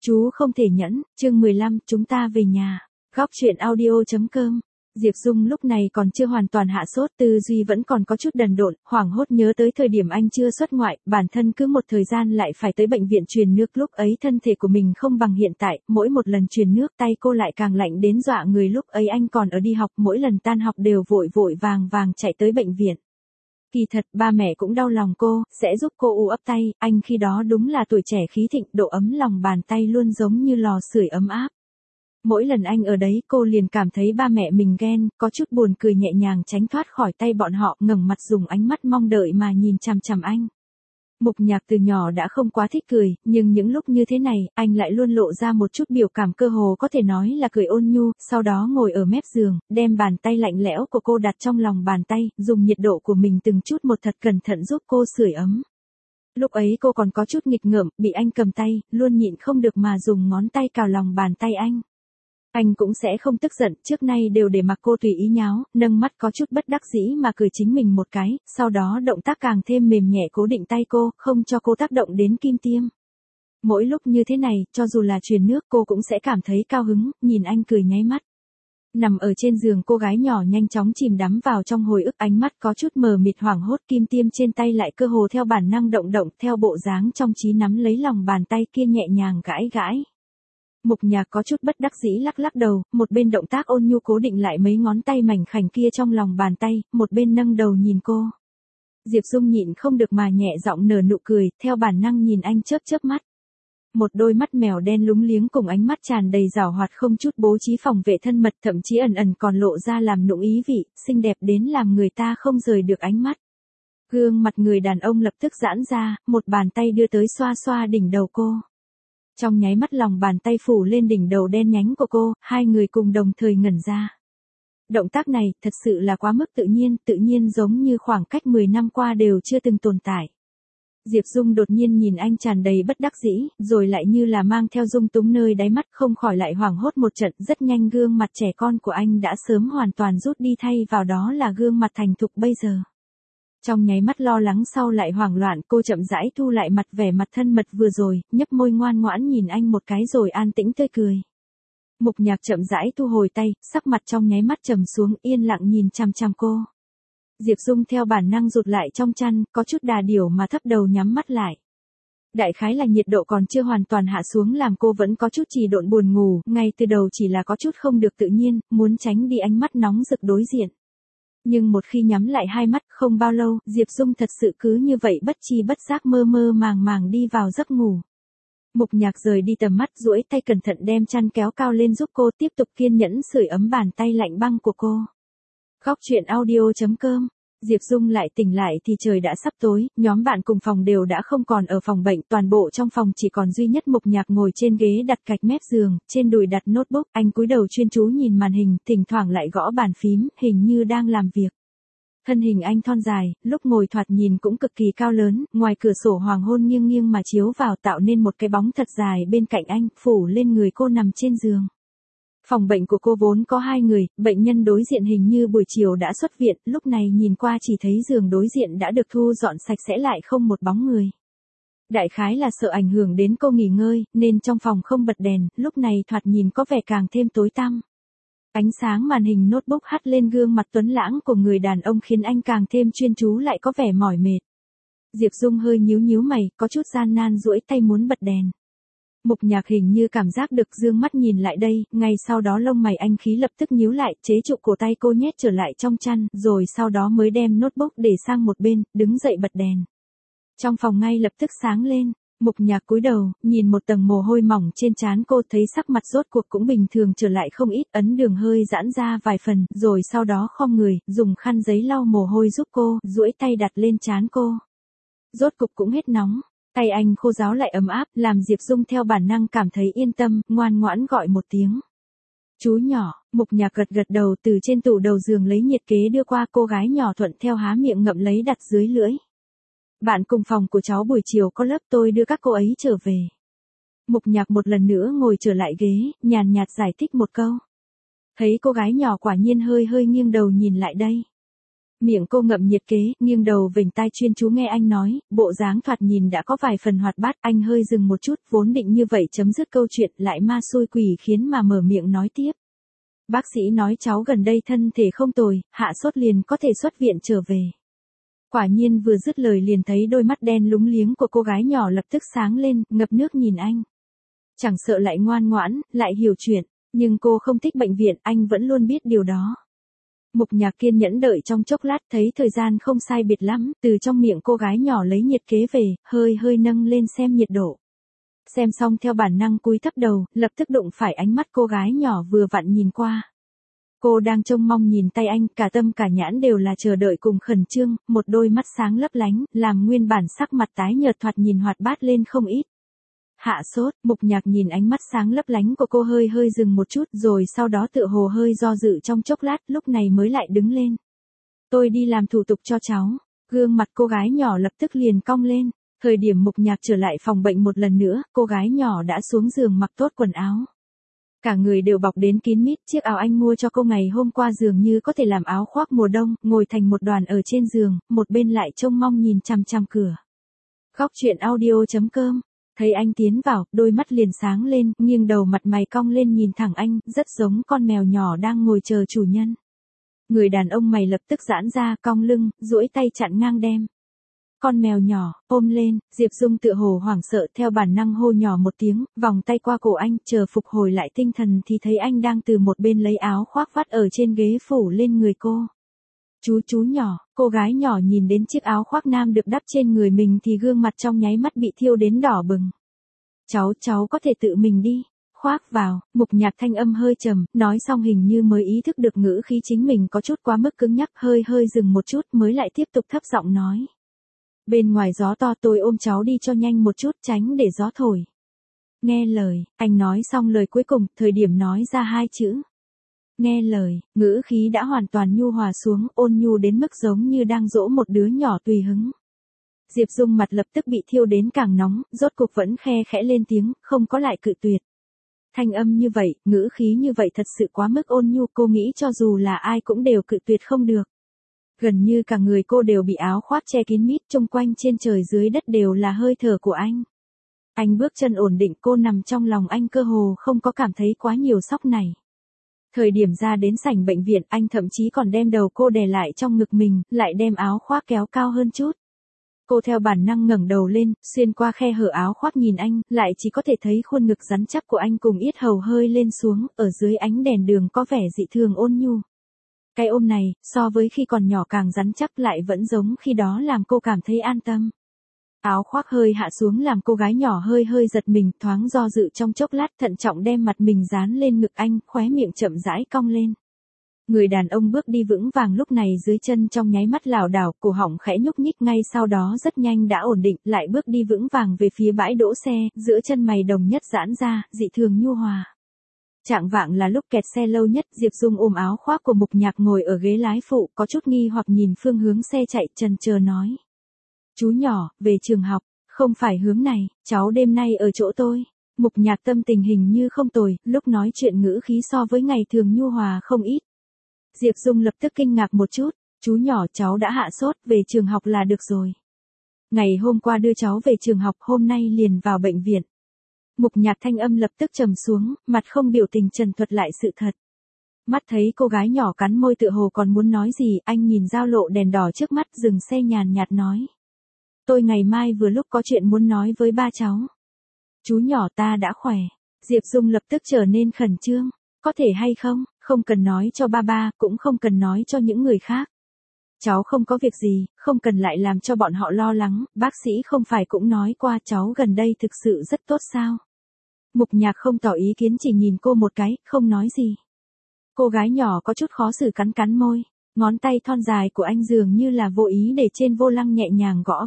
Chú không thể nhẫn, chương 15, chúng ta về nhà. Góc chuyện audio.com. Diệp Dung lúc này còn chưa hoàn toàn hạ sốt, tư duy vẫn còn có chút đần độn, hoảng hốt nhớ tới thời điểm anh chưa xuất ngoại, bản thân cứ một thời gian lại phải tới bệnh viện truyền nước, lúc ấy thân thể của mình không bằng hiện tại, mỗi một lần truyền nước tay cô lại càng lạnh đến dọa người, lúc ấy anh còn ở đi học, mỗi lần tan học đều vội vội vàng vàng chạy tới bệnh viện. Kỳ thật, ba mẹ cũng đau lòng cô, sẽ giúp cô ủ ấp tay, anh khi đó đúng là tuổi trẻ khí thịnh, độ ấm lòng bàn tay luôn giống như lò sưởi ấm áp. Mỗi lần anh ở đấy cô liền cảm thấy ba mẹ mình ghen, có chút buồn cười nhẹ nhàng tránh thoát khỏi tay bọn họ, ngẩng mặt dùng ánh mắt mong đợi mà nhìn chằm chằm anh. Mục Nhạc từ nhỏ đã không quá thích cười, nhưng những lúc như thế này, anh lại luôn lộ ra một chút biểu cảm cơ hồ có thể nói là cười ôn nhu, sau đó ngồi ở mép giường, đem bàn tay lạnh lẽo của cô đặt trong lòng bàn tay, dùng nhiệt độ của mình từng chút một thật cẩn thận giúp cô sưởi ấm. Lúc ấy cô còn có chút nghịch ngợm, bị anh cầm tay, luôn nhịn không được mà dùng ngón tay cào lòng bàn tay anh. Anh cũng sẽ không tức giận, trước nay đều để mặc cô tùy ý nháo, nâng mắt có chút bất đắc dĩ mà cười chính mình một cái, sau đó động tác càng thêm mềm nhẹ cố định tay cô, không cho cô tác động đến kim tiêm. Mỗi lúc như thế này, cho dù là truyền nước cô cũng sẽ cảm thấy cao hứng, nhìn anh cười nháy mắt. Nằm ở trên giường cô gái nhỏ nhanh chóng chìm đắm vào trong hồi ức, ánh mắt có chút mờ mịt hoảng hốt, kim tiêm trên tay lại cơ hồ theo bản năng động động, theo bộ dáng trong trí nắm lấy lòng bàn tay kia nhẹ nhàng gãi gãi. Mục Nhạc có chút bất đắc dĩ lắc lắc đầu, một bên động tác ôn nhu cố định lại mấy ngón tay mảnh khảnh kia trong lòng bàn tay, một bên nâng đầu nhìn cô. Diệp Dung nhịn không được mà nhẹ giọng nở nụ cười, theo bản năng nhìn anh chớp chớp mắt. Một đôi mắt mèo đen lúng liếng cùng ánh mắt tràn đầy giảo hoạt không chút bố trí phòng vệ thân mật, thậm chí ẩn ẩn còn lộ ra làm nũng ý vị, xinh đẹp đến làm người ta không rời được ánh mắt. Gương mặt người đàn ông lập tức giãn ra, một bàn tay đưa tới xoa xoa đỉnh đầu cô. Trong nháy mắt lòng bàn tay phủ lên đỉnh đầu đen nhánh của cô, hai người cùng đồng thời ngẩn ra. Động tác này thật sự là quá mức tự nhiên giống như khoảng cách 10 năm qua đều chưa từng tồn tại. Diệp Dung đột nhiên nhìn anh tràn đầy bất đắc dĩ, rồi lại như là mang theo dung túng nơi đáy mắt, không khỏi lại hoảng hốt một trận, rất nhanh gương mặt trẻ con của anh đã sớm hoàn toàn rút đi, thay vào đó là gương mặt thành thục bây giờ. Trong nháy mắt lo lắng sau lại hoảng loạn, cô chậm rãi thu lại mặt, vẻ mặt thân mật vừa rồi, nhấp môi ngoan ngoãn nhìn anh một cái rồi an tĩnh tươi cười. Mục Nhạc chậm rãi thu hồi tay, sắc mặt trong nháy mắt trầm xuống, yên lặng nhìn chằm chằm cô. Diệp Dung theo bản năng rụt lại trong chăn, có chút đà điểu mà thấp đầu nhắm mắt lại. Đại khái là nhiệt độ còn chưa hoàn toàn hạ xuống làm cô vẫn có chút trì độn buồn ngủ, ngay từ đầu chỉ là có chút không được tự nhiên, muốn tránh đi ánh mắt nóng rực đối diện. Nhưng một khi nhắm lại hai mắt không bao lâu, Diệp Dung thật sự cứ như vậy bất chi bất giác mơ mơ màng màng đi vào giấc ngủ. Mục Nhạc rời đi tầm mắt, duỗi tay cẩn thận đem chăn kéo cao lên giúp cô, tiếp tục kiên nhẫn sưởi ấm bàn tay lạnh băng của cô. Góc chuyện audio.com. Diệp Dung lại tỉnh lại thì trời đã sắp tối, nhóm bạn cùng phòng đều đã không còn ở phòng bệnh, toàn bộ trong phòng chỉ còn duy nhất Mục Nhạc ngồi trên ghế đặt cạnh mép giường, trên đùi đặt notebook, anh cúi đầu chuyên chú nhìn màn hình, thỉnh thoảng lại gõ bàn phím, hình như đang làm việc. Thân hình anh thon dài, lúc ngồi thoạt nhìn cũng cực kỳ cao lớn, ngoài cửa sổ hoàng hôn nghiêng nghiêng mà chiếu vào tạo nên một cái bóng thật dài bên cạnh anh, phủ lên người cô nằm trên giường. Phòng bệnh của cô vốn có 2 người, bệnh nhân đối diện hình như buổi chiều đã xuất viện, lúc này nhìn qua chỉ thấy giường đối diện đã được thu dọn sạch sẽ lại không một bóng người. Đại khái là sợ ảnh hưởng đến cô nghỉ ngơi, nên trong phòng không bật đèn, lúc này thoạt nhìn có vẻ càng thêm tối tăm. Ánh sáng màn hình notebook hắt lên gương mặt tuấn lãng của người đàn ông khiến anh càng thêm chuyên chú lại có vẻ mỏi mệt. Diệp Dung hơi nhíu mày, có chút gian nan duỗi tay muốn bật đèn. Mục Nhạc hình như cảm giác được dương mắt nhìn lại đây, ngay sau đó lông mày anh khí lập tức nhíu lại, chế trụ cổ tay cô nhét trở lại trong chăn, rồi sau đó mới đem notebook để sang một bên, đứng dậy bật đèn. Trong phòng ngay lập tức sáng lên, Mục Nhạc cúi đầu, nhìn một tầng mồ hôi mỏng trên trán cô, thấy sắc mặt rốt cuộc cũng bình thường trở lại không ít, ấn đường hơi giãn ra vài phần, rồi sau đó khom người, dùng khăn giấy lau mồ hôi giúp cô, duỗi tay đặt lên trán cô. Rốt cục cũng hết nóng. Tay anh khô ráo lại ấm áp, làm Diệp Dung theo bản năng cảm thấy yên tâm, ngoan ngoãn gọi một tiếng. Chú nhỏ, Mục Nhạc gật gật đầu, từ trên tủ đầu giường lấy nhiệt kế đưa qua, cô gái nhỏ thuận theo há miệng ngậm lấy đặt dưới lưỡi. Bạn cùng phòng của cháu buổi chiều có lớp, tôi đưa các cô ấy trở về. Mục Nhạc một lần nữa ngồi trở lại ghế, nhàn nhạt giải thích một câu. Thấy cô gái nhỏ quả nhiên hơi nghiêng đầu nhìn lại đây. Miệng cô ngậm nhiệt kế, nghiêng đầu vểnh tai chuyên chú nghe anh nói, bộ dáng thoạt nhìn đã có vài phần hoạt bát. Anh hơi dừng một chút, vốn định như vậy chấm dứt câu chuyện, lại ma xui quỷ khiến mà mở miệng nói tiếp. Bác sĩ nói cháu gần đây thân thể không tồi, hạ sốt liền có thể xuất viện trở về. Quả nhiên vừa dứt lời liền thấy đôi mắt đen lúng liếng của cô gái nhỏ lập tức sáng lên, ngập nước nhìn anh. Chẳng sợ lại ngoan ngoãn, lại hiểu chuyện, nhưng cô không thích bệnh viện, anh vẫn luôn biết điều đó. Mục Nhạc kiên nhẫn đợi trong chốc lát thấy thời gian không sai biệt lắm, từ trong miệng cô gái nhỏ lấy nhiệt kế về, hơi hơi nâng lên xem nhiệt độ. Xem xong theo bản năng cúi thấp đầu, lập tức đụng phải ánh mắt cô gái nhỏ vừa vặn nhìn qua. Cô đang trông mong nhìn tay anh, cả tâm cả nhãn đều là chờ đợi cùng khẩn trương, một đôi mắt sáng lấp lánh, làm nguyên bản sắc mặt tái nhợt thoạt nhìn hoạt bát lên không ít. Hạ sốt, Mục Nhạc nhìn ánh mắt sáng lấp lánh của cô hơi hơi dừng một chút rồi sau đó tựa hồ hơi do dự trong chốc lát lúc này mới lại đứng lên. Tôi đi làm thủ tục cho cháu. Gương mặt cô gái nhỏ lập tức liền cong lên. Thời điểm Mục Nhạc trở lại phòng bệnh một lần nữa, cô gái nhỏ đã xuống giường mặc tốt quần áo. Cả người đều bọc đến kín mít, chiếc áo anh mua cho cô ngày hôm qua dường như có thể làm áo khoác mùa đông, ngồi thành một đoàn ở trên giường, một bên lại trông mong nhìn chằm chằm cửa. Góc chuyện audio.com. Thấy anh tiến vào, đôi mắt liền sáng lên, nghiêng đầu mặt mày cong lên nhìn thẳng anh, rất giống con mèo nhỏ đang ngồi chờ chủ nhân. Người đàn ông mày lập tức giãn ra, cong lưng, duỗi tay chặn ngang đem. Con mèo nhỏ, ôm lên, Diệp Dung tựa hồ hoảng sợ theo bản năng hô nhỏ một tiếng, vòng tay qua cổ anh, chờ phục hồi lại tinh thần thì thấy anh đang từ một bên lấy áo khoác vắt ở trên ghế phủ lên người cô. Chú nhỏ, cô gái nhỏ nhìn đến chiếc áo khoác nam được đắp trên người mình thì gương mặt trong nháy mắt bị thiêu đến đỏ bừng. Cháu có thể tự mình đi, khoác vào. Mục Nhạc thanh âm hơi trầm, nói xong hình như mới ý thức được ngữ khí chính mình có chút quá mức cứng nhắc, hơi dừng một chút mới lại tiếp tục thấp giọng nói. Bên ngoài gió to, tôi ôm cháu đi cho nhanh một chút, tránh để gió thổi. Nghe lời, anh nói xong lời cuối cùng, thời điểm nói ra hai chữ. Nghe lời, ngữ khí đã hoàn toàn nhu hòa xuống, ôn nhu đến mức giống như đang dỗ một đứa nhỏ tùy hứng. Diệp Dung mặt lập tức bị thiêu đến càng nóng, rốt cuộc vẫn khe khẽ lên tiếng, không có lại cự tuyệt. Thanh âm như vậy, ngữ khí như vậy thật sự quá mức ôn nhu, cô nghĩ cho dù là ai cũng đều cự tuyệt không được. Gần như cả người cô đều bị áo khoác che kín mít, xung quanh trên trời dưới đất đều là hơi thở của anh. Anh bước chân ổn định, cô nằm trong lòng anh cơ hồ không có cảm thấy quá nhiều sốc này. Thời điểm ra đến sảnh bệnh viện, anh thậm chí còn đem đầu cô đè lại trong ngực mình, lại đem áo khoác kéo cao hơn chút. Cô theo bản năng ngẩng đầu lên, xuyên qua khe hở áo khoác nhìn anh, lại chỉ có thể thấy khuôn ngực rắn chắc của anh cùng yết hầu hơi lên xuống, ở dưới ánh đèn đường có vẻ dị thường ôn nhu. Cái ôm này, so với khi còn nhỏ càng rắn chắc lại vẫn giống khi đó làm cô cảm thấy an tâm. Áo khoác hơi hạ xuống làm cô gái nhỏ hơi giật mình, thoáng do dự trong chốc lát thận trọng đem mặt mình dán lên ngực anh, khóe miệng chậm rãi cong lên. Người đàn ông bước đi vững vàng lúc này dưới chân trong nháy mắt lảo đảo, cổ họng khẽ nhúc nhích ngay sau đó rất nhanh đã ổn định, lại bước đi vững vàng về phía bãi đỗ xe, giữa chân mày đồng nhất giãn ra, dị thường nhu hòa. Trạng vạng là lúc kẹt xe lâu nhất, Diệp Dung ôm áo khoác của Mục Nhạc ngồi ở ghế lái phụ, có chút nghi hoặc nhìn phương hướng xe chạy, chần chờ nói. Chú nhỏ, về trường học, không phải hướng này, cháu đêm nay ở chỗ tôi. Mục Nhạc tâm tình hình như không tồi, lúc nói chuyện ngữ khí so với ngày thường nhu hòa không ít. Diệp Dung lập tức kinh ngạc một chút, chú nhỏ cháu đã hạ sốt, về trường học là được rồi. Ngày hôm qua đưa cháu về trường học, hôm nay liền vào bệnh viện. Mục Nhạc thanh âm lập tức trầm xuống, mặt không biểu tình trần thuật lại sự thật. Mắt thấy cô gái nhỏ cắn môi tựa hồ còn muốn nói gì, anh nhìn giao lộ đèn đỏ trước mắt dừng xe nhàn nhạt nói. Tôi ngày mai vừa lúc có chuyện muốn nói với ba cháu. Chú nhỏ ta đã khỏe. Diệp Dung lập tức trở nên khẩn trương. Có thể hay không, không cần nói cho ba, cũng không cần nói cho những người khác. Cháu không có việc gì, không cần lại làm cho bọn họ lo lắng, bác sĩ không phải cũng nói qua cháu gần đây thực sự rất tốt sao. Mục Nhạc không tỏ ý kiến chỉ nhìn cô một cái, không nói gì. Cô gái nhỏ có chút khó xử cắn môi, ngón tay thon dài của anh dường như là vô ý để trên vô lăng nhẹ nhàng gõ.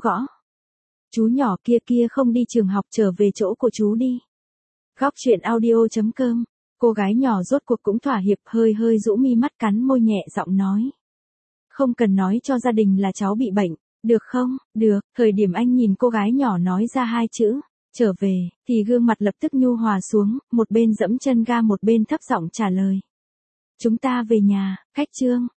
Chú nhỏ kia không đi trường học, trở về chỗ của chú đi. Góc chuyện audio.com. Cô gái nhỏ rốt cuộc cũng thỏa hiệp, hơi rũ mi mắt cắn môi nhẹ giọng nói. Không cần nói cho gia đình là cháu bị bệnh, được không? Được. Thời điểm anh nhìn cô gái nhỏ nói ra hai chữ, trở về, thì gương mặt lập tức nhu hòa xuống, một bên dẫm chân ga một bên thấp giọng trả lời. Chúng ta về nhà, cách chương.